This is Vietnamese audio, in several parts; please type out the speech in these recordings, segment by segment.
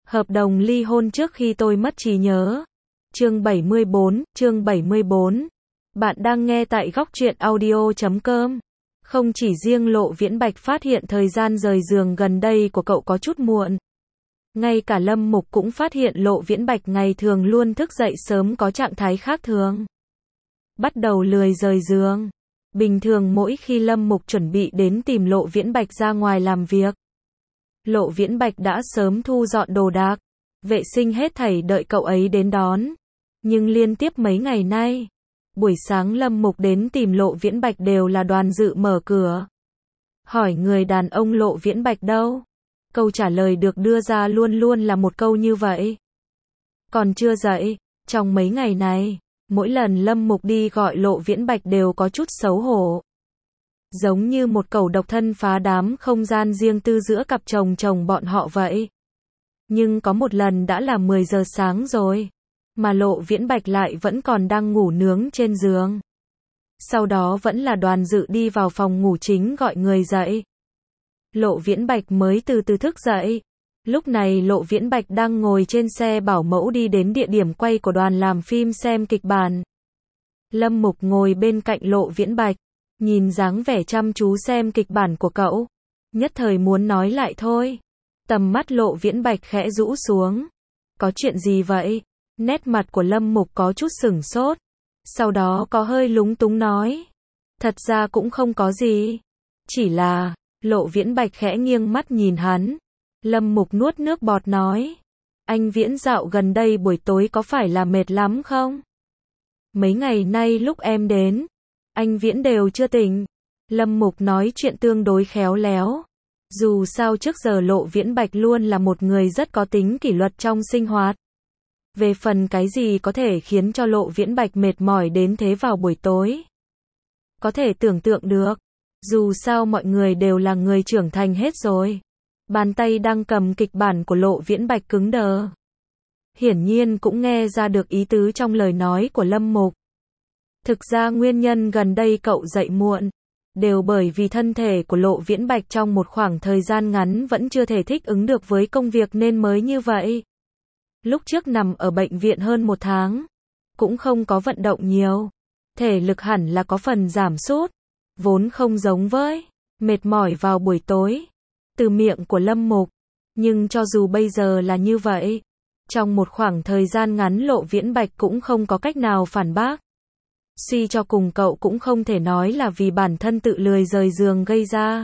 Hợp đồng ly hôn trước khi tôi mất trí nhớ. Chương 74. Bạn đang nghe tại góc truyện audio.com. Không chỉ riêng Lộ Viễn Bạch phát hiện thời gian rời giường gần đây của cậu có chút muộn. Ngay cả Lâm Mục cũng phát hiện Lộ Viễn Bạch ngày thường luôn thức dậy sớm có trạng thái khác thường. Bắt đầu lười rời giường. Bình thường mỗi khi Lâm Mục chuẩn bị đến tìm Lộ Viễn Bạch ra ngoài làm việc, Lộ Viễn Bạch đã sớm thu dọn đồ đạc, vệ sinh hết thảy đợi cậu ấy đến đón. Nhưng liên tiếp mấy ngày nay, buổi sáng Lâm Mục đến tìm Lộ Viễn Bạch đều là Đoàn Dự mở cửa. Hỏi người đàn ông Lộ Viễn Bạch đâu? Câu trả lời được đưa ra luôn luôn là một câu như vậy. Còn chưa dậy. Trong mấy ngày này, mỗi lần Lâm Mục đi gọi Lộ Viễn Bạch đều có chút xấu hổ. Giống như một cẩu độc thân phá đám không gian riêng tư giữa cặp chồng chồng bọn họ vậy. Nhưng có một lần đã là 10 giờ sáng rồi, mà Lộ Viễn Bạch lại vẫn còn đang ngủ nướng trên giường. Sau đó vẫn là Đoàn Dự đi vào phòng ngủ chính gọi người dậy. Lộ Viễn Bạch mới từ từ thức dậy. Lúc này Lộ Viễn Bạch đang ngồi trên xe bảo mẫu đi đến địa điểm quay của đoàn làm phim xem kịch bản. Lâm Mục ngồi bên cạnh Lộ Viễn Bạch, nhìn dáng vẻ chăm chú xem kịch bản của cậu, nhất thời muốn nói lại thôi. Tầm mắt Lộ Viễn Bạch khẽ rũ xuống. Có chuyện gì vậy? Nét mặt của Lâm Mục có chút sửng sốt, sau đó có hơi lúng túng nói. Thật ra cũng không có gì. Chỉ là, Lộ Viễn Bạch khẽ nghiêng mắt nhìn hắn. Lâm Mục nuốt nước bọt nói. Anh Viễn dạo gần đây buổi tối có phải là mệt lắm không? Mấy ngày nay lúc em đến, anh Viễn đều chưa tỉnh. Lâm Mục nói chuyện tương đối khéo léo. Dù sao trước giờ Lộ Viễn Bạch luôn là một người rất có tính kỷ luật trong sinh hoạt. Về phần cái gì có thể khiến cho Lộ Viễn Bạch mệt mỏi đến thế vào buổi tối, có thể tưởng tượng được. Dù sao mọi người đều là người trưởng thành hết rồi. Bàn tay đang cầm kịch bản của Lộ Viễn Bạch cứng đờ. Hiển nhiên cũng nghe ra được ý tứ trong lời nói của Lâm Mục. Thực ra nguyên nhân gần đây cậu dậy muộn, đều bởi vì thân thể của Lộ Viễn Bạch trong một khoảng thời gian ngắn vẫn chưa thể thích ứng được với công việc nên mới như vậy. Lúc trước nằm ở bệnh viện hơn 1 tháng, cũng không có vận động nhiều, thể lực hẳn là có phần giảm sút, vốn không giống với mệt mỏi vào buổi tối, từ miệng của Lâm Mục. Nhưng cho dù bây giờ là như vậy, trong một khoảng thời gian ngắn Lộ Viễn Bạch cũng không có cách nào phản bác. Suy cho cùng cậu cũng không thể nói là vì bản thân tự lười rời giường gây ra.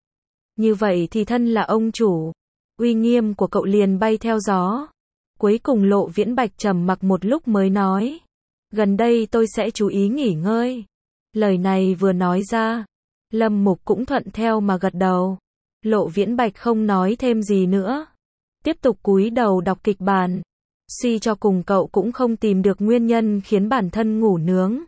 Như vậy thì thân là ông chủ, uy nghiêm của cậu liền bay theo gió. Cuối cùng Lộ Viễn Bạch trầm mặc một lúc mới nói. Gần đây tôi sẽ chú ý nghỉ ngơi. Lời này vừa nói ra, Lâm Mục cũng thuận theo mà gật đầu. Lộ Viễn Bạch không nói thêm gì nữa, tiếp tục cúi đầu đọc kịch bản. Suy cho cùng cậu cũng không tìm được nguyên nhân khiến bản thân ngủ nướng.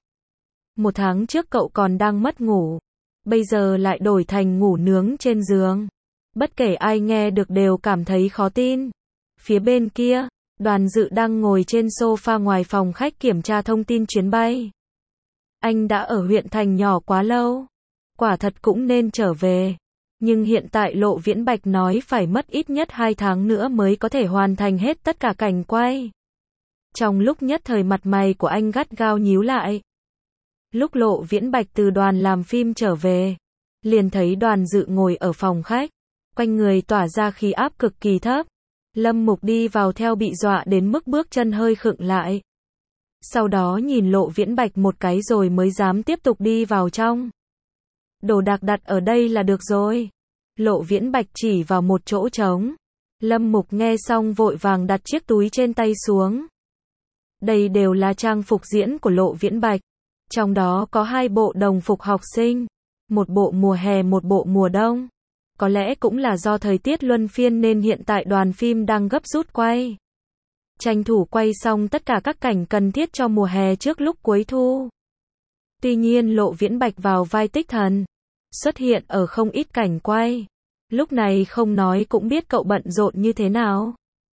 1 tháng trước cậu còn đang mất ngủ, bây giờ lại đổi thành ngủ nướng trên giường. Bất kể ai nghe được đều cảm thấy khó tin. Phía bên kia, Đoàn Dự đang ngồi trên sofa ngoài phòng khách kiểm tra thông tin chuyến bay. Anh đã ở huyện thành nhỏ quá lâu, quả thật cũng nên trở về. Nhưng hiện tại Lộ Viễn Bạch nói phải mất ít nhất 2 tháng nữa mới có thể hoàn thành hết tất cả cảnh quay. Trong lúc nhất thời mặt mày của anh gắt gao nhíu lại. Lúc Lộ Viễn Bạch từ đoàn làm phim trở về, liền thấy Đoàn Dự ngồi ở phòng khách, quanh người tỏa ra khí áp cực kỳ thấp. Lâm Mục đi vào theo bị dọa đến mức bước chân hơi khựng lại. Sau đó nhìn Lộ Viễn Bạch một cái rồi mới dám tiếp tục đi vào trong. Đồ đạc đặt ở đây là được rồi. Lộ Viễn Bạch chỉ vào một chỗ trống. Lâm Mục nghe xong vội vàng đặt chiếc túi trên tay xuống. Đây đều là trang phục diễn của Lộ Viễn Bạch. Trong đó có 2 bộ đồng phục học sinh, một bộ mùa hè một bộ mùa đông. Có lẽ cũng là do thời tiết luân phiên nên hiện tại đoàn phim đang gấp rút quay. Tranh thủ quay xong tất cả các cảnh cần thiết cho mùa hè trước lúc cuối thu. Tuy nhiên Lộ Viễn Bạch vào vai Tích Thần, xuất hiện ở không ít cảnh quay. Lúc này không nói cũng biết cậu bận rộn như thế nào.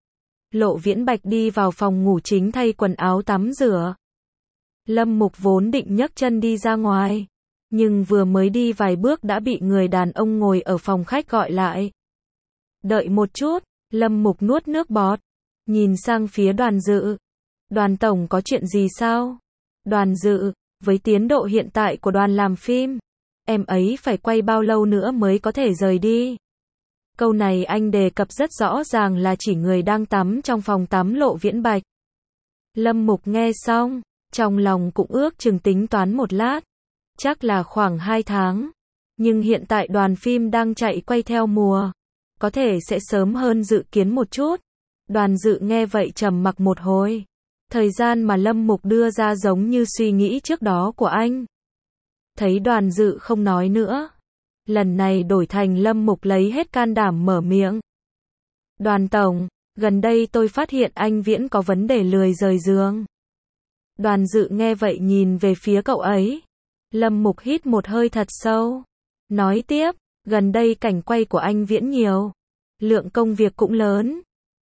Lộ Viễn Bạch đi vào phòng ngủ chính thay quần áo tắm rửa. Lâm Mục vốn định nhấc chân đi ra ngoài, nhưng vừa mới đi vài bước đã bị người đàn ông ngồi ở phòng khách gọi lại. Đợi một chút, Lâm Mục nuốt nước bọt. Nhìn sang phía Đoàn Dự. Đoàn tổng có chuyện gì sao? Đoàn Dự, với tiến độ hiện tại của đoàn làm phim, em ấy phải quay bao lâu nữa mới có thể rời đi? Câu này anh đề cập rất rõ ràng là chỉ người đang tắm trong phòng tắm Lộ Viễn Bạch. Lâm Mục nghe xong, trong lòng cũng ước chừng tính toán một lát. Chắc là khoảng 2 tháng. Nhưng hiện tại đoàn phim đang chạy quay theo mùa. Có thể sẽ sớm hơn dự kiến một chút. Đoàn Dự nghe vậy trầm mặc một hồi. Thời gian mà Lâm Mục đưa ra giống như suy nghĩ trước đó của anh. Thấy Đoàn Dự không nói nữa. Lần này đổi thành Lâm Mục lấy hết can đảm mở miệng. Đoàn tổng, gần đây tôi phát hiện anh Viễn có vấn đề lười rời giường. Đoàn Dự nghe vậy nhìn về phía cậu ấy. Lâm Mục hít một hơi thật sâu. Nói tiếp, gần đây cảnh quay của anh Viễn nhiều. Lượng công việc cũng lớn.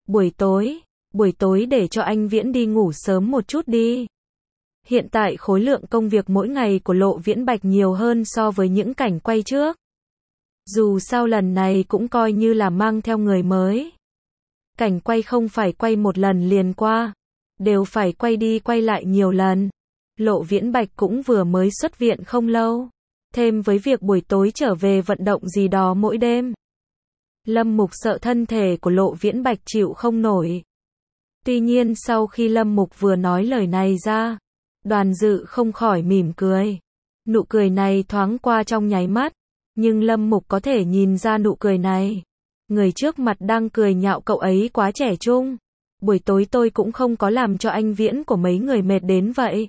Buổi tối để cho anh Viễn đi ngủ sớm một chút đi. Hiện tại khối lượng công việc mỗi ngày của Lộ Viễn Bạch nhiều hơn so với những cảnh quay trước. Dù sao lần này cũng coi như là mang theo người mới. Cảnh quay không phải quay một lần liền qua, đều phải quay đi quay lại nhiều lần. Lộ Viễn Bạch cũng vừa mới xuất viện không lâu, thêm với việc buổi tối trở về vận động gì đó mỗi đêm. Lâm Mục sợ thân thể của Lộ Viễn Bạch chịu không nổi. Tuy nhiên sau khi Lâm Mục vừa nói lời này ra, Đoàn Dự không khỏi mỉm cười. Nụ cười này thoáng qua trong nháy mắt, nhưng Lâm Mục có thể nhìn ra nụ cười này. Người trước mặt đang cười nhạo cậu ấy quá trẻ trung. Buổi tối tôi cũng không có làm cho anh Viễn của mấy người mệt đến vậy.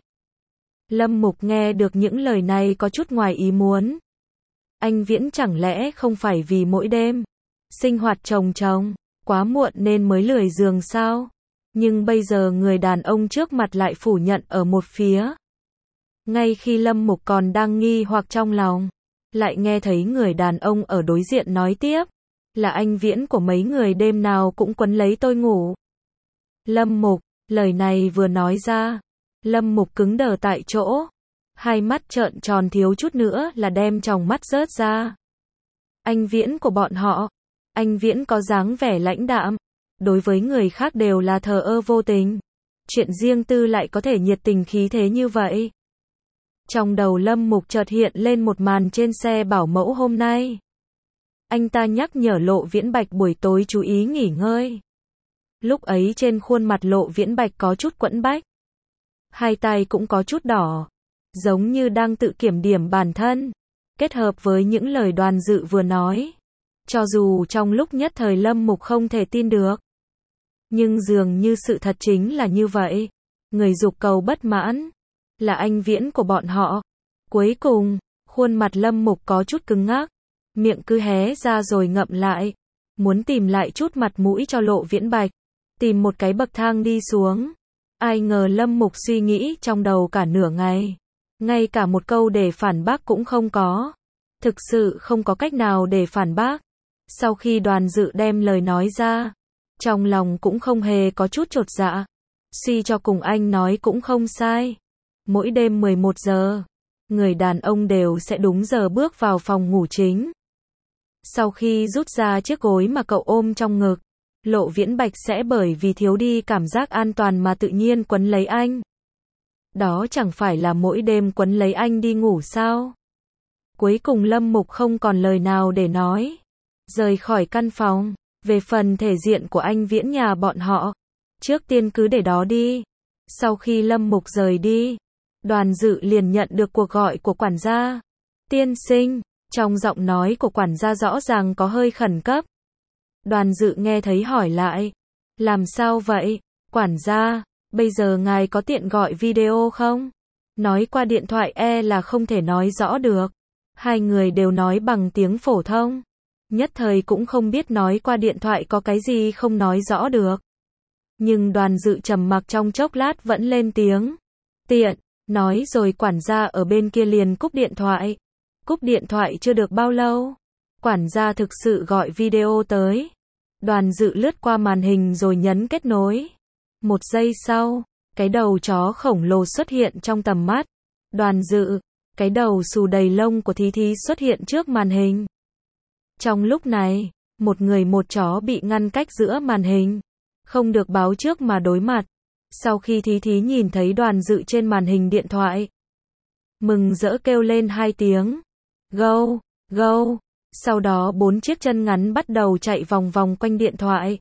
Lâm Mục nghe được những lời này có chút ngoài ý muốn. Anh Viễn chẳng lẽ không phải vì mỗi đêm sinh hoạt chồng quá muộn nên mới lười giường sao? Nhưng bây giờ người đàn ông trước mặt lại phủ nhận ở một phía. Ngay khi Lâm Mục còn đang nghi hoặc trong lòng, lại nghe thấy người đàn ông ở đối diện nói tiếp. Là anh Viễn của mấy người đêm nào cũng quấn lấy tôi ngủ. Lâm Mục, lời này vừa nói ra, Lâm Mục cứng đờ tại chỗ. Hai mắt trợn tròn thiếu chút nữa là đem tròng mắt rớt ra. Anh Viễn của bọn họ, anh Viễn có dáng vẻ lãnh đạm. Đối với người khác đều là thờ ơ vô tình. Chuyện riêng tư lại có thể nhiệt tình khí thế như vậy. Trong đầu Lâm Mục chợt hiện lên một màn trên xe bảo mẫu hôm nay. Anh ta nhắc nhở Lộ Viễn Bạch buổi tối chú ý nghỉ ngơi. Lúc ấy trên khuôn mặt Lộ Viễn Bạch có chút quẫn bách. Hai tay cũng có chút đỏ. Giống như đang tự kiểm điểm bản thân. Kết hợp với những lời Đoàn Dự vừa nói. Cho dù trong lúc nhất thời Lâm Mục không thể tin được. Nhưng dường như sự thật chính là như vậy. Người dục cầu bất mãn. Là anh Viễn của bọn họ. Cuối cùng, khuôn mặt Lâm Mục có chút cứng ngắc. Miệng cứ hé ra rồi ngậm lại. Muốn tìm lại chút mặt mũi cho Lộ Viễn Bạch. Tìm một cái bậc thang đi xuống. Ai ngờ Lâm Mục suy nghĩ trong đầu cả nửa ngày. Ngay cả một câu để phản bác cũng không có. Thực sự không có cách nào để phản bác. Sau khi Đoàn Dự đem lời nói ra, trong lòng cũng không hề có chút chột dạ. Suy cho cùng anh nói cũng không sai. Mỗi đêm 11 giờ, người đàn ông đều sẽ đúng giờ bước vào phòng ngủ chính. Sau khi rút ra chiếc gối mà cậu ôm trong ngực, Lộ Viễn Bạch sẽ bởi vì thiếu đi cảm giác an toàn mà tự nhiên quấn lấy anh. Đó chẳng phải là mỗi đêm quấn lấy anh đi ngủ sao? Cuối cùng Lâm Mục không còn lời nào để nói. Rời khỏi căn phòng. Về phần thể diện của anh Viễn nhà bọn họ, trước tiên cứ để đó đi. Sau khi Lâm Mục rời đi, Đoàn Dự liền nhận được cuộc gọi của quản gia. Tiên sinh, trong giọng nói của quản gia rõ ràng có hơi khẩn cấp. Đoàn Dự nghe thấy hỏi lại. Làm sao vậy? Quản gia, bây giờ ngài có tiện gọi video không? Nói qua điện thoại là không thể nói rõ được. Hai người đều nói bằng tiếng phổ thông. Nhất thời cũng không biết nói qua điện thoại có cái gì không nói rõ được. Nhưng Đoàn Dự trầm mặc trong chốc lát vẫn lên tiếng. Tiện, nói rồi quản gia ở bên kia liền cúp điện thoại. Cúp điện thoại chưa được bao lâu, quản gia thực sự gọi video tới. Đoàn Dự lướt qua màn hình rồi nhấn kết nối. Một giây sau, cái đầu chó khổng lồ xuất hiện trong tầm mắt. Đoàn Dự, cái đầu xù đầy lông của Thí Thí xuất hiện trước màn hình. Trong lúc này, một người một chó bị ngăn cách giữa màn hình. Không được báo trước mà đối mặt. Sau khi Thí Thí nhìn thấy Đoàn Dự trên màn hình điện thoại, mừng rỡ kêu lên 2 tiếng. Go, go. Sau đó 4 chiếc chân ngắn bắt đầu chạy vòng vòng quanh điện thoại.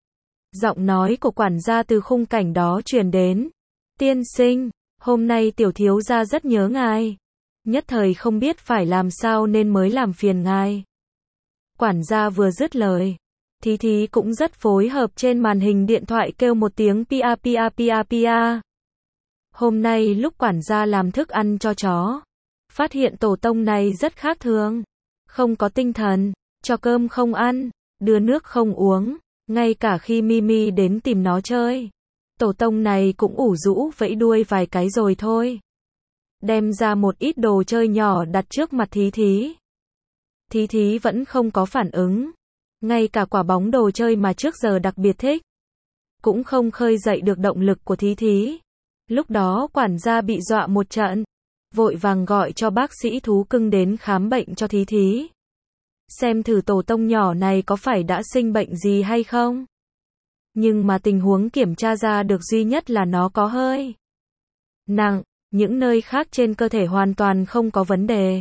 Giọng nói của quản gia từ khung cảnh đó truyền đến. Tiên sinh, hôm nay tiểu thiếu gia rất nhớ ngài. Nhất thời không biết phải làm sao nên mới làm phiền ngài. Quản gia vừa dứt lời, Thí Thí cũng rất phối hợp trên màn hình điện thoại kêu một tiếng pia pia pia pia. Hôm nay lúc quản gia làm thức ăn cho chó, phát hiện tổ tông này rất khác thường. Không có tinh thần, cho cơm không ăn, đưa nước không uống, ngay cả khi Mimi đến tìm nó chơi, tổ tông này cũng ủ rũ vẫy đuôi vài cái rồi thôi. Đem ra một ít đồ chơi nhỏ đặt trước mặt Thí Thí. Thí Thí vẫn không có phản ứng. Ngay cả quả bóng đồ chơi mà trước giờ đặc biệt thích, cũng không khơi dậy được động lực của Thí Thí. Lúc đó quản gia bị dọa một trận, vội vàng gọi cho bác sĩ thú cưng đến khám bệnh cho Thí Thí. Xem thử tổ tông nhỏ này có phải đã sinh bệnh gì hay không. Nhưng mà tình huống kiểm tra ra được duy nhất là nó có hơi nặng, những nơi khác trên cơ thể hoàn toàn không có vấn đề.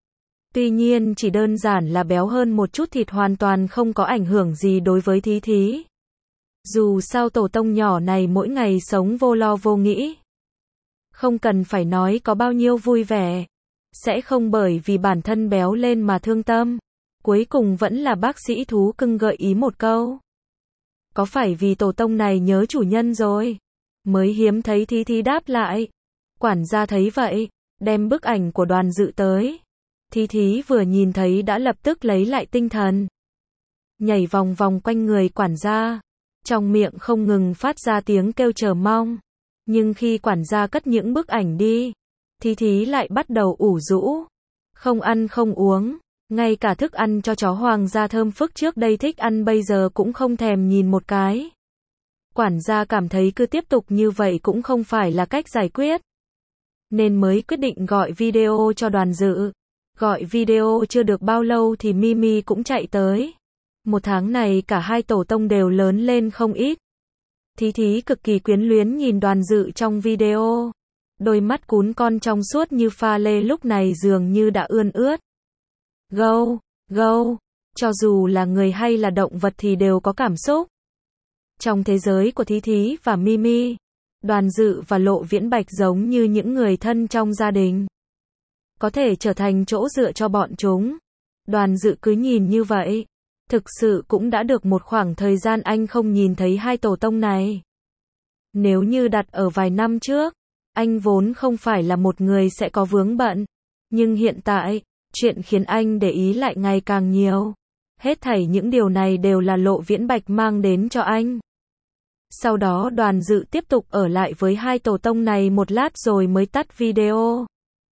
Tuy nhiên chỉ đơn giản là béo hơn một chút thịt hoàn toàn không có ảnh hưởng gì đối với Thí Thí. Dù sao tổ tông nhỏ này mỗi ngày sống vô lo vô nghĩ. Không cần phải nói có bao nhiêu vui vẻ. Sẽ không bởi vì bản thân béo lên mà thương tâm. Cuối cùng vẫn là bác sĩ thú cưng gợi ý một câu. Có phải vì tổ tông này nhớ chủ nhân rồi? Mới hiếm thấy Thí Thí đáp lại. Quản gia thấy vậy, đem bức ảnh của Đoàn Dự tới. Thí Thí vừa nhìn thấy đã lập tức lấy lại tinh thần. Nhảy vòng vòng quanh người quản gia. Trong miệng không ngừng phát ra tiếng kêu chờ mong. Nhưng khi quản gia cất những bức ảnh đi, Thí Thí lại bắt đầu ủ rũ. Không ăn không uống. Ngay cả thức ăn cho chó hoàng gia thơm phức trước đây thích ăn bây giờ cũng không thèm nhìn một cái. Quản gia cảm thấy cứ tiếp tục như vậy cũng không phải là cách giải quyết. Nên mới quyết định gọi video cho Đoàn Dự. Gọi video chưa được bao lâu thì Mimi cũng chạy tới. Một tháng này cả hai tổ tông đều lớn lên không ít. Thí Thí cực kỳ quyến luyến nhìn Đoàn Dự trong video. Đôi mắt cún con trong suốt như pha lê lúc này dường như đã ươn ướt. Go, go. Cho dù là người hay là động vật thì đều có cảm xúc. Trong thế giới của Thí Thí và Mimi, Đoàn Dự và Lộ Viễn Bạch giống như những người thân trong gia đình. Có thể trở thành chỗ dựa cho bọn chúng. Đoàn Dự cứ nhìn như vậy. Thực sự cũng đã được một khoảng thời gian anh không nhìn thấy hai tổ tông này. Nếu như đặt ở vài năm trước, anh vốn không phải là một người sẽ có vướng bận. Nhưng hiện tại, chuyện khiến anh để ý lại ngày càng nhiều. Hết thảy những điều này đều là Lộ Viễn Bạch mang đến cho anh. Sau đó Đoàn Dự tiếp tục ở lại với hai tổ tông này một lát rồi mới tắt video.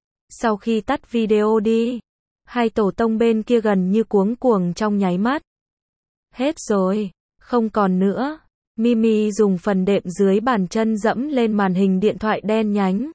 Sau khi tắt video đi, hai tổ tông bên kia gần như cuống cuồng trong nháy mắt. Hết rồi, không còn nữa. Mimi dùng phần đệm dưới bàn chân dẫm lên màn hình điện thoại đen nhánh.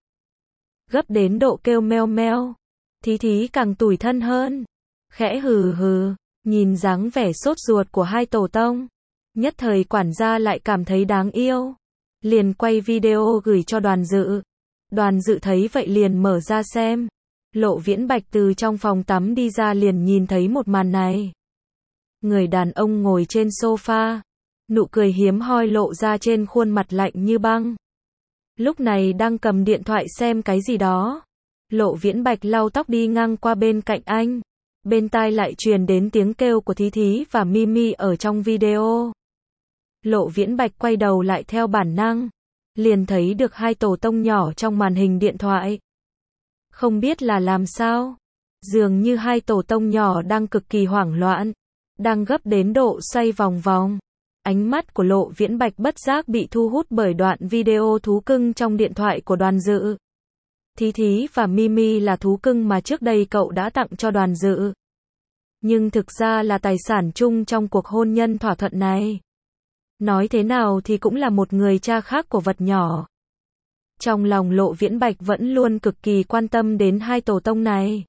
Gấp đến độ kêu meo meo. Thí Thí càng tủi thân hơn. Khẽ hừ hừ, nhìn dáng vẻ sốt ruột của hai tổ tông. Nhất thời quản gia lại cảm thấy đáng yêu. Liền quay video gửi cho Đoàn Dự. Đoàn Dự thấy vậy liền mở ra xem. Lộ Viễn Bạch từ trong phòng tắm đi ra liền nhìn thấy một màn này. Người đàn ông ngồi trên sofa. Nụ cười hiếm hoi lộ ra trên khuôn mặt lạnh như băng. Lúc này đang cầm điện thoại xem cái gì đó. Lộ Viễn Bạch lau tóc đi ngang qua bên cạnh anh. Bên tai lại truyền đến tiếng kêu của Thí Thí và Mimi ở trong video. Lộ Viễn Bạch quay đầu lại theo bản năng. Liền thấy được hai tổ tông nhỏ trong màn hình điện thoại. Không biết là làm sao. Dường như hai tổ tông nhỏ đang cực kỳ hoảng loạn. Đang gấp đến độ xoay vòng vòng. Ánh mắt của Lộ Viễn Bạch bất giác bị thu hút bởi đoạn video thú cưng trong điện thoại của Đoàn Dự. Thí Thí và Mimi là thú cưng mà trước đây cậu đã tặng cho Đoàn Dự. Nhưng thực ra là tài sản chung trong cuộc hôn nhân thỏa thuận này. Nói thế nào thì cũng là một người cha khác của vật nhỏ. Trong lòng Lộ Viễn Bạch vẫn luôn cực kỳ quan tâm đến hai tổ tông này.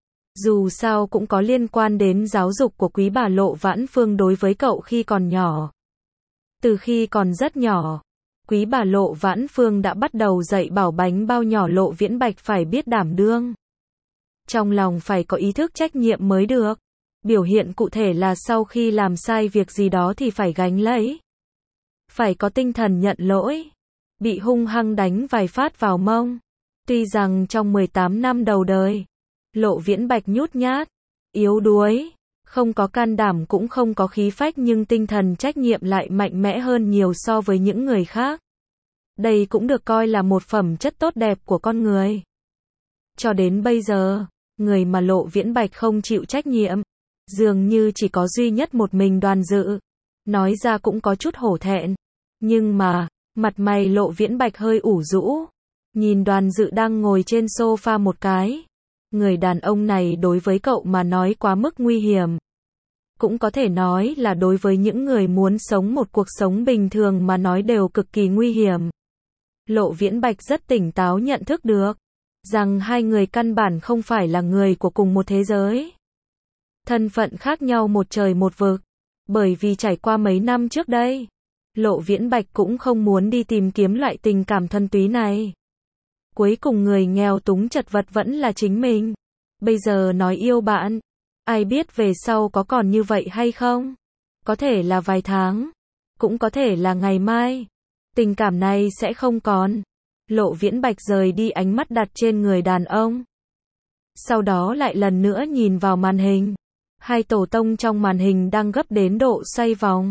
Dù sao cũng có liên quan đến giáo dục của quý bà Lộ Vãn Phương đối với cậu khi còn nhỏ. Từ khi còn rất nhỏ, quý bà Lộ Vãn Phương đã bắt đầu dạy bảo bánh bao nhỏ Lộ Viễn Bạch phải biết đảm đương. Trong lòng phải có ý thức trách nhiệm mới được. Biểu hiện cụ thể là sau khi làm sai việc gì đó thì phải gánh lấy. Phải có tinh thần nhận lỗi. Bị hung hăng đánh vài phát vào mông. Tuy rằng trong 18 năm đầu đời, Lộ Viễn Bạch nhút nhát, yếu đuối, không có can đảm cũng không có khí phách, nhưng tinh thần trách nhiệm lại mạnh mẽ hơn nhiều so với những người khác. Đây cũng được coi là một phẩm chất tốt đẹp của con người. Cho đến bây giờ, người mà Lộ Viễn Bạch không chịu trách nhiệm, dường như chỉ có duy nhất một mình Đoàn Dự. Nói ra cũng có chút hổ thẹn. Nhưng mà, mặt mày Lộ Viễn Bạch hơi ủ rũ. Nhìn Đoàn Dự đang ngồi trên sofa một cái. Người đàn ông này đối với cậu mà nói quá mức nguy hiểm. Cũng có thể nói là đối với những người muốn sống một cuộc sống bình thường mà nói đều cực kỳ nguy hiểm. Lộ Viễn Bạch rất tỉnh táo nhận thức được rằng hai người căn bản không phải là người của cùng một thế giới. Thân phận khác nhau một trời một vực. Bởi vì trải qua mấy năm trước đây, Lộ Viễn Bạch cũng không muốn đi tìm kiếm loại tình cảm thuần túy này. Cuối cùng người nghèo túng chật vật vẫn là chính mình. Bây giờ nói yêu bạn, ai biết về sau có còn như vậy hay không? Có thể là vài tháng, cũng có thể là ngày mai. Tình cảm này sẽ không còn. Lộ Viễn Bạch rời đi, ánh mắt đặt trên người đàn ông. Sau đó lại lần nữa nhìn vào màn hình. Hai tổ tông trong màn hình đang gấp đến độ xoay vòng.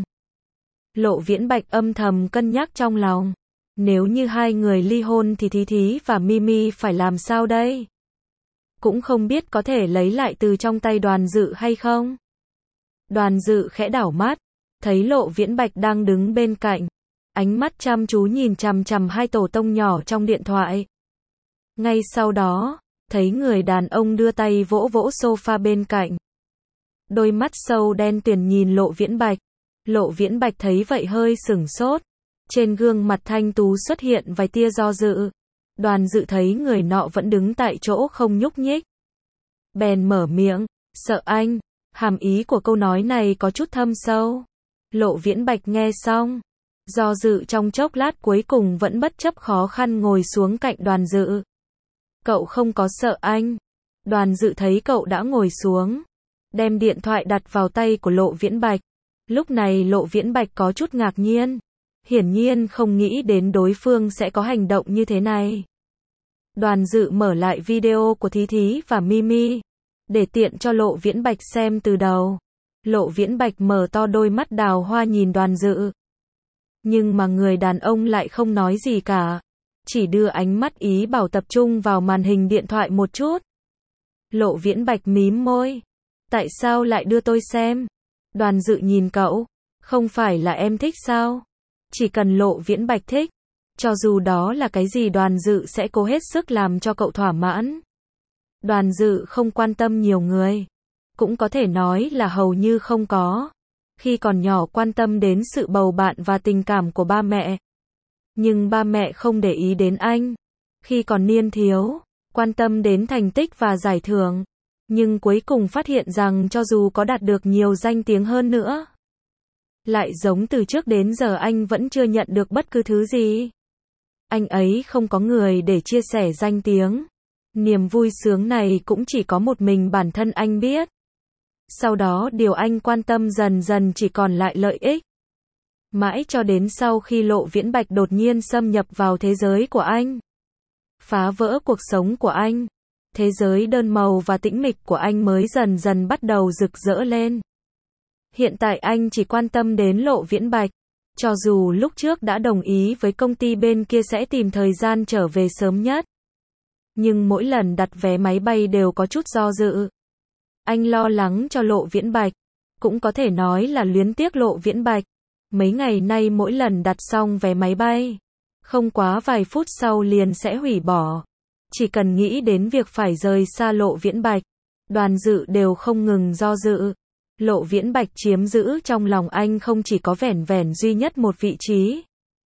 Lộ Viễn Bạch âm thầm cân nhắc trong lòng. Nếu như hai người ly hôn thì Thí Thí và Mimi phải làm sao đây? Cũng không biết có thể lấy lại từ trong tay Đoàn Dự hay không? Đoàn Dự khẽ đảo mắt, thấy Lộ Viễn Bạch đang đứng bên cạnh. Ánh mắt chăm chú nhìn chằm chằm hai tổ tông nhỏ trong điện thoại. Ngay sau đó, thấy người đàn ông đưa tay vỗ vỗ sofa bên cạnh. Đôi mắt sâu đen tuyền nhìn Lộ Viễn Bạch. Lộ Viễn Bạch thấy vậy hơi sửng sốt. Trên gương mặt thanh tú xuất hiện vài tia do dự. Đoàn Dự thấy người nọ vẫn đứng tại chỗ không nhúc nhích. Bèn mở miệng, sợ anh. Hàm ý của câu nói này có chút thâm sâu. Lộ Viễn Bạch nghe xong, do dự trong chốc lát cuối cùng vẫn bất chấp khó khăn ngồi xuống cạnh Đoàn Dự. Cậu không có sợ anh. Đoàn Dự thấy cậu đã ngồi xuống, đem điện thoại đặt vào tay của Lộ Viễn Bạch. Lúc này Lộ Viễn Bạch có chút ngạc nhiên. Hiển nhiên không nghĩ đến đối phương sẽ có hành động như thế này. Đoàn Dự mở lại video của Thí Thí và Mimi, để tiện cho Lộ Viễn Bạch xem từ đầu. Lộ Viễn Bạch mở to đôi mắt đào hoa nhìn Đoàn Dự. Nhưng mà người đàn ông lại không nói gì cả. Chỉ đưa ánh mắt ý bảo tập trung vào màn hình điện thoại một chút. Lộ Viễn Bạch mím môi. Tại sao lại đưa tôi xem? Đoàn Dự nhìn cậu. Không phải là em thích sao? Chỉ cần Lộ Viễn Bạch thích, cho dù đó là cái gì Đoàn Dự sẽ cố hết sức làm cho cậu thỏa mãn. Đoàn Dự không quan tâm nhiều người. Cũng có thể nói là hầu như không có. Khi còn nhỏ quan tâm đến sự bầu bạn và tình cảm của ba mẹ. Nhưng ba mẹ không để ý đến anh. Khi còn niên thiếu, quan tâm đến thành tích và giải thưởng. Nhưng cuối cùng phát hiện rằng cho dù có đạt được nhiều danh tiếng hơn nữa, lại giống từ trước đến giờ anh vẫn chưa nhận được bất cứ thứ gì. Anh ấy không có người để chia sẻ danh tiếng. Niềm vui sướng này cũng chỉ có một mình bản thân anh biết. Sau đó điều anh quan tâm dần dần chỉ còn lại lợi ích. Mãi cho đến sau khi Lộ Viễn Bạch đột nhiên xâm nhập vào thế giới của anh, phá vỡ cuộc sống của anh, thế giới đơn màu và tĩnh mịch của anh mới dần dần bắt đầu rực rỡ lên. Hiện tại anh chỉ quan tâm đến Lộ Viễn Bạch. Cho dù lúc trước đã đồng ý với công ty bên kia sẽ tìm thời gian trở về sớm nhất, nhưng mỗi lần đặt vé máy bay đều có chút do dự. Anh lo lắng cho Lộ Viễn Bạch, cũng có thể nói là luyến tiếc Lộ Viễn Bạch. Mấy ngày nay mỗi lần đặt xong vé máy bay, không quá vài phút sau liền sẽ hủy bỏ. Chỉ cần nghĩ đến việc phải rời xa Lộ Viễn Bạch, Đoàn Dự đều không ngừng do dự. Lộ Viễn Bạch chiếm giữ trong lòng anh không chỉ có vẻn vẻn duy nhất một vị trí.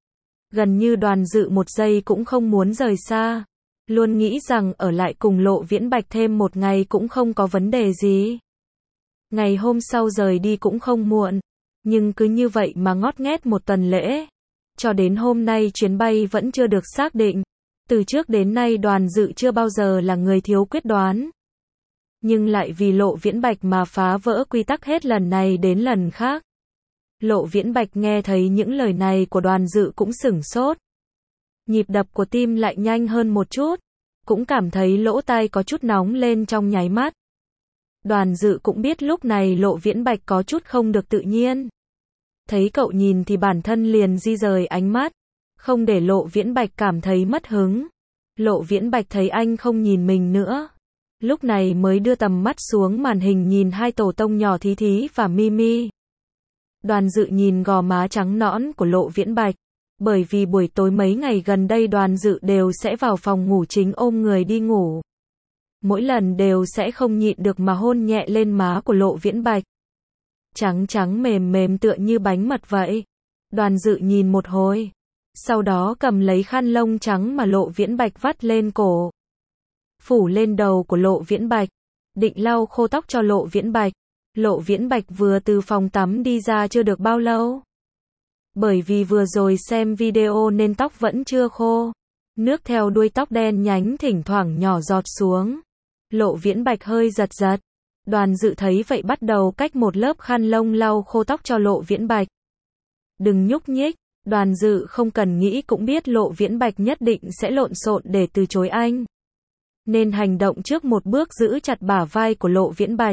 Gần như Đoàn Dự một giây cũng không muốn rời xa. Luôn nghĩ rằng ở lại cùng Lộ Viễn Bạch thêm một ngày cũng không có vấn đề gì. Ngày hôm sau rời đi cũng không muộn. Nhưng cứ như vậy mà ngót nghét một tuần lễ. Cho đến hôm nay chuyến bay vẫn chưa được xác định. Từ trước đến nay Đoàn Dự chưa bao giờ là người thiếu quyết đoán. Nhưng lại vì Lộ Viễn Bạch mà phá vỡ quy tắc hết lần này đến lần khác. Lộ Viễn Bạch nghe thấy những lời này của Đoàn Dự cũng sửng sốt. Nhịp đập của tim lại nhanh hơn một chút. Cũng cảm thấy lỗ tai có chút nóng lên trong nháy mắt. Đoàn Dự cũng biết lúc này Lộ Viễn Bạch có chút không được tự nhiên. Thấy cậu nhìn thì bản thân liền di rời ánh mắt. Không để Lộ Viễn Bạch cảm thấy mất hứng. Lộ Viễn Bạch thấy anh không nhìn mình nữa. Lúc này mới đưa tầm mắt xuống màn hình nhìn hai tổ tông nhỏ Thí Thí và Mimi. Đoàn Dự nhìn gò má trắng nõn của Lộ Viễn Bạch. Bởi vì buổi tối mấy ngày gần đây Đoàn Dự đều sẽ vào phòng ngủ chính ôm người đi ngủ. Mỗi lần đều sẽ không nhịn được mà hôn nhẹ lên má của Lộ Viễn Bạch. Trắng trắng mềm mềm tựa như bánh mật vậy. Đoàn Dự nhìn một hồi. Sau đó cầm lấy khăn lông trắng mà Lộ Viễn Bạch vắt lên cổ. Phủ lên đầu của Lộ Viễn Bạch. Định lau khô tóc cho Lộ Viễn Bạch. Lộ Viễn Bạch vừa từ phòng tắm đi ra chưa được bao lâu. Bởi vì vừa rồi xem video nên tóc vẫn chưa khô. Nước theo đuôi tóc đen nhánh thỉnh thoảng nhỏ giọt xuống. Lộ Viễn Bạch hơi giật giật. Đoàn Dự thấy vậy bắt đầu cách một lớp khăn lông lau khô tóc cho Lộ Viễn Bạch. Đừng nhúc nhích. Đoàn Dự không cần nghĩ cũng biết Lộ Viễn Bạch nhất định sẽ lộn xộn để từ chối anh. Nên hành động trước một bước giữ chặt bả vai của Lộ Viễn Bạch.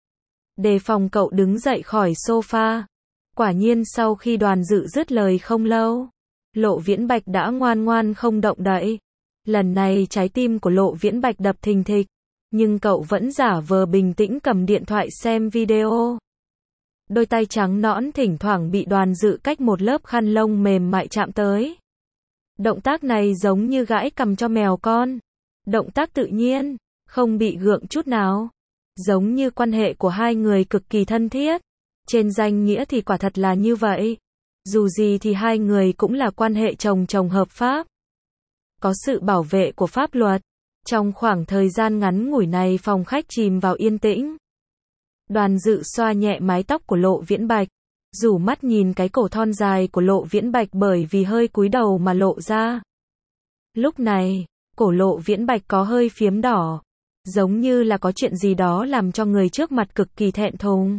Đề phòng cậu đứng dậy khỏi sofa. Quả nhiên sau khi Đoàn Dự dứt lời không lâu, Lộ Viễn Bạch đã ngoan ngoan không động đậy. Lần này trái tim của Lộ Viễn Bạch đập thình thịch, nhưng cậu vẫn giả vờ bình tĩnh cầm điện thoại xem video. Đôi tay trắng nõn thỉnh thoảng bị Đoàn Dự cách một lớp khăn lông mềm mại chạm tới. Động tác này giống như gãi cằm cho mèo con. Động tác tự nhiên, không bị gượng chút nào. Giống như quan hệ của hai người cực kỳ thân thiết. Trên danh nghĩa thì quả thật là như vậy. Dù gì thì hai người cũng là quan hệ chồng chồng hợp pháp. Có sự bảo vệ của pháp luật. Trong khoảng thời gian ngắn ngủi này phòng khách chìm vào yên tĩnh. Đoàn Dự xoa nhẹ mái tóc của Lộ Viễn Bạch. Rủ mắt nhìn cái cổ thon dài của Lộ Viễn Bạch bởi vì hơi cúi đầu mà lộ ra. Lúc này, cổ Lộ Viễn Bạch có hơi phiếm đỏ. Giống như là có chuyện gì đó làm cho người trước mặt cực kỳ thẹn thùng.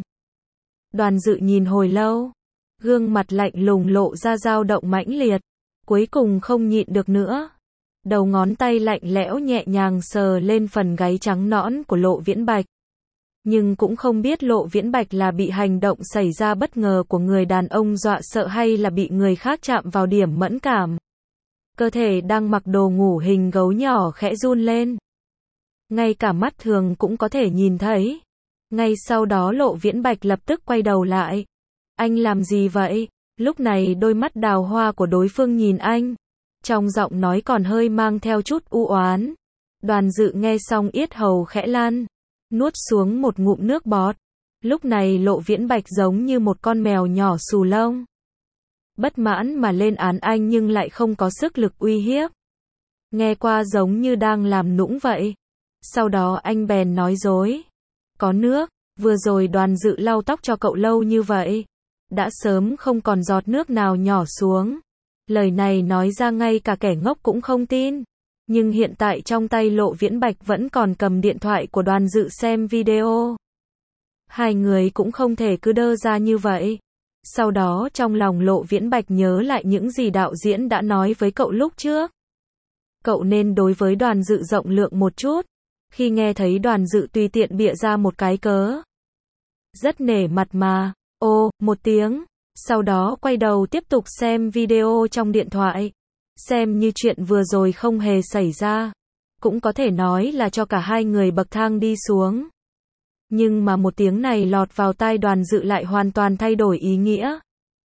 Đoàn Dự nhìn hồi lâu. Gương mặt lạnh lùng lộ ra dao động mãnh liệt. Cuối cùng không nhịn được nữa. Đầu ngón tay lạnh lẽo nhẹ nhàng sờ lên phần gáy trắng nõn của Lộ Viễn Bạch. Nhưng cũng không biết Lộ Viễn Bạch là bị hành động xảy ra bất ngờ của người đàn ông dọa sợ hay là bị người khác chạm vào điểm mẫn cảm. Cơ thể đang mặc đồ ngủ hình gấu nhỏ khẽ run lên. Ngay cả mắt thường cũng có thể nhìn thấy. Ngay sau đó Lộ Viễn Bạch lập tức quay đầu lại. Anh làm gì vậy? Lúc này đôi mắt đào hoa của đối phương nhìn anh. Trong giọng nói còn hơi mang theo chút u oán. Đoàn Dự nghe xong yết hầu khẽ lan. Nuốt xuống một ngụm nước bọt. Lúc này Lộ Viễn Bạch giống như một con mèo nhỏ xù lông. Bất mãn mà lên án anh nhưng lại không có sức lực uy hiếp. Nghe qua giống như đang làm nũng vậy. Sau đó anh bèn nói dối. Có nước, vừa rồi Đoàn Dự lau tóc cho cậu lâu như vậy. Đã sớm không còn giọt nước nào nhỏ xuống. Lời này nói ra ngay cả kẻ ngốc cũng không tin. Nhưng hiện tại trong tay Lộ Viễn Bạch vẫn còn cầm điện thoại của Đoàn Dự xem video. Hai người cũng không thể cứ đơ ra như vậy. Sau đó trong lòng Lộ Viễn Bạch nhớ lại những gì đạo diễn đã nói với cậu lúc trước. Cậu nên đối với Đoàn Dự rộng lượng một chút. Khi nghe thấy Đoàn Dự tùy tiện bịa ra một cái cớ. Rất nể mặt mà. Ô, một tiếng. Sau đó quay đầu tiếp tục xem video trong điện thoại. Xem như chuyện vừa rồi không hề xảy ra. Cũng có thể nói là cho cả hai người bậc thang đi xuống. Nhưng mà một tiếng này lọt vào tai Đoàn Dự lại hoàn toàn thay đổi ý nghĩa.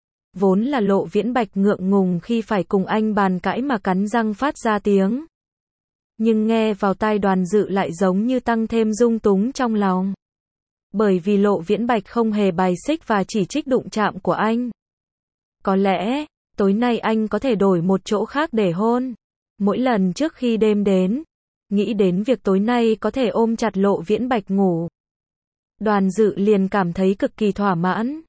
Vốn là Lộ Viễn Bạch ngượng ngùng khi phải cùng anh bàn cãi mà cắn răng phát ra tiếng. Nhưng nghe vào tai Đoàn Dự lại giống như tăng thêm dung túng trong lòng. Bởi vì Lộ Viễn Bạch không hề bài xích và chỉ trích đụng chạm của anh. Có lẽ, tối nay anh có thể đổi một chỗ khác để hôn. Mỗi lần trước khi đêm đến, nghĩ đến việc tối nay có thể ôm chặt Lộ Viễn Bạch ngủ. Đoàn Dự liền cảm thấy cực kỳ thỏa mãn.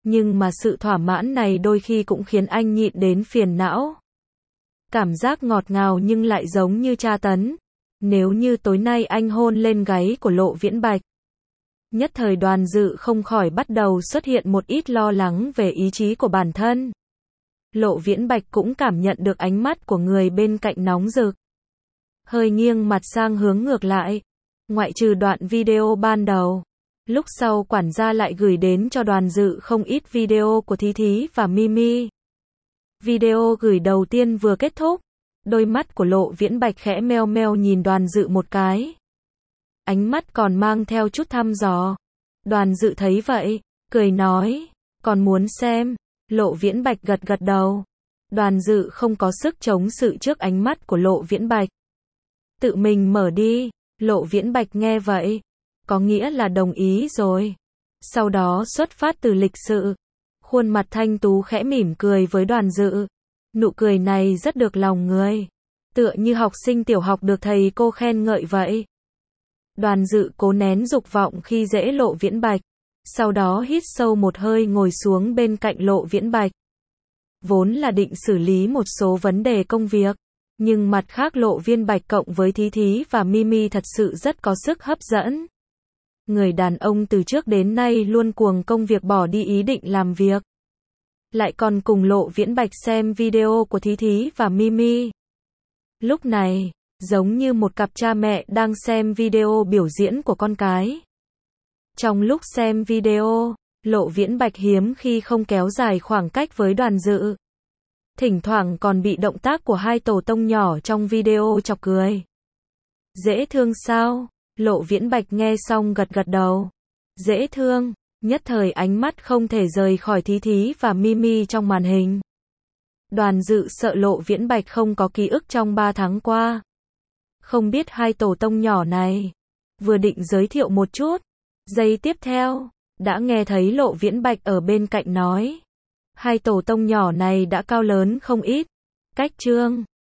Nhưng mà sự thỏa mãn này đôi khi cũng khiến anh nhịn đến phiền não. Cảm giác ngọt ngào nhưng lại giống như tra tấn. Nếu như tối nay anh hôn lên gáy của Lộ Viễn Bạch. Nhất thời Đoàn Dự không khỏi bắt đầu xuất hiện một ít lo lắng về ý chí của bản thân. Lộ Viễn Bạch cũng cảm nhận được ánh mắt của người bên cạnh nóng rực. Hơi nghiêng mặt sang hướng ngược lại. Ngoại trừ đoạn video ban đầu. Lúc sau quản gia lại gửi đến cho Đoàn Dự không ít video của Thí Thí và Mimi. Video gửi đầu tiên vừa kết thúc. Đôi mắt của Lộ Viễn Bạch khẽ meo meo nhìn Đoàn Dự một cái. Ánh mắt còn mang theo chút thăm dò. Đoàn Dự thấy vậy, cười nói, còn muốn xem. Lộ Viễn Bạch gật gật đầu. Đoàn Dự không có sức chống sự trước ánh mắt của Lộ Viễn Bạch. Tự mình mở đi. Lộ Viễn Bạch nghe vậy, có nghĩa là đồng ý rồi. Sau đó xuất phát từ lịch sự. Khuôn mặt thanh tú khẽ mỉm cười với Đoàn Dự. Nụ cười này rất được lòng người. Tựa như học sinh tiểu học được thầy cô khen ngợi vậy. Đoàn Dự cố nén dục vọng khi dễ Lộ Viễn Bạch. Sau đó hít sâu một hơi ngồi xuống bên cạnh Lộ Viễn Bạch. Vốn là định xử lý một số vấn đề công việc. Nhưng mặt khác Lộ Viễn Bạch cộng với Thí Thí và Mimi thật sự rất có sức hấp dẫn. Người đàn ông từ trước đến nay luôn cuồng công việc bỏ đi ý định làm việc. Lại còn cùng Lộ Viễn Bạch xem video của Thí Thí và Mimi. Lúc này, giống như một cặp cha mẹ đang xem video biểu diễn của con cái. Trong lúc xem video, Lộ Viễn Bạch hiếm khi không kéo dài khoảng cách với Đoàn Dự. Thỉnh thoảng còn bị động tác của hai tổ tông nhỏ trong video chọc cười. Dễ thương sao? Lộ Viễn Bạch nghe xong gật gật đầu. Dễ thương, nhất thời ánh mắt không thể rời khỏi Thí Thí và Mimi trong màn hình. Đoàn Dự sợ Lộ Viễn Bạch không có ký ức trong 3 tháng qua. Không biết hai tổ tông nhỏ này. Vừa định giới thiệu một chút. Giây tiếp theo, đã nghe thấy Lộ Viễn Bạch ở bên cạnh nói. Hai tổ tông nhỏ này đã cao lớn không ít. Cách chương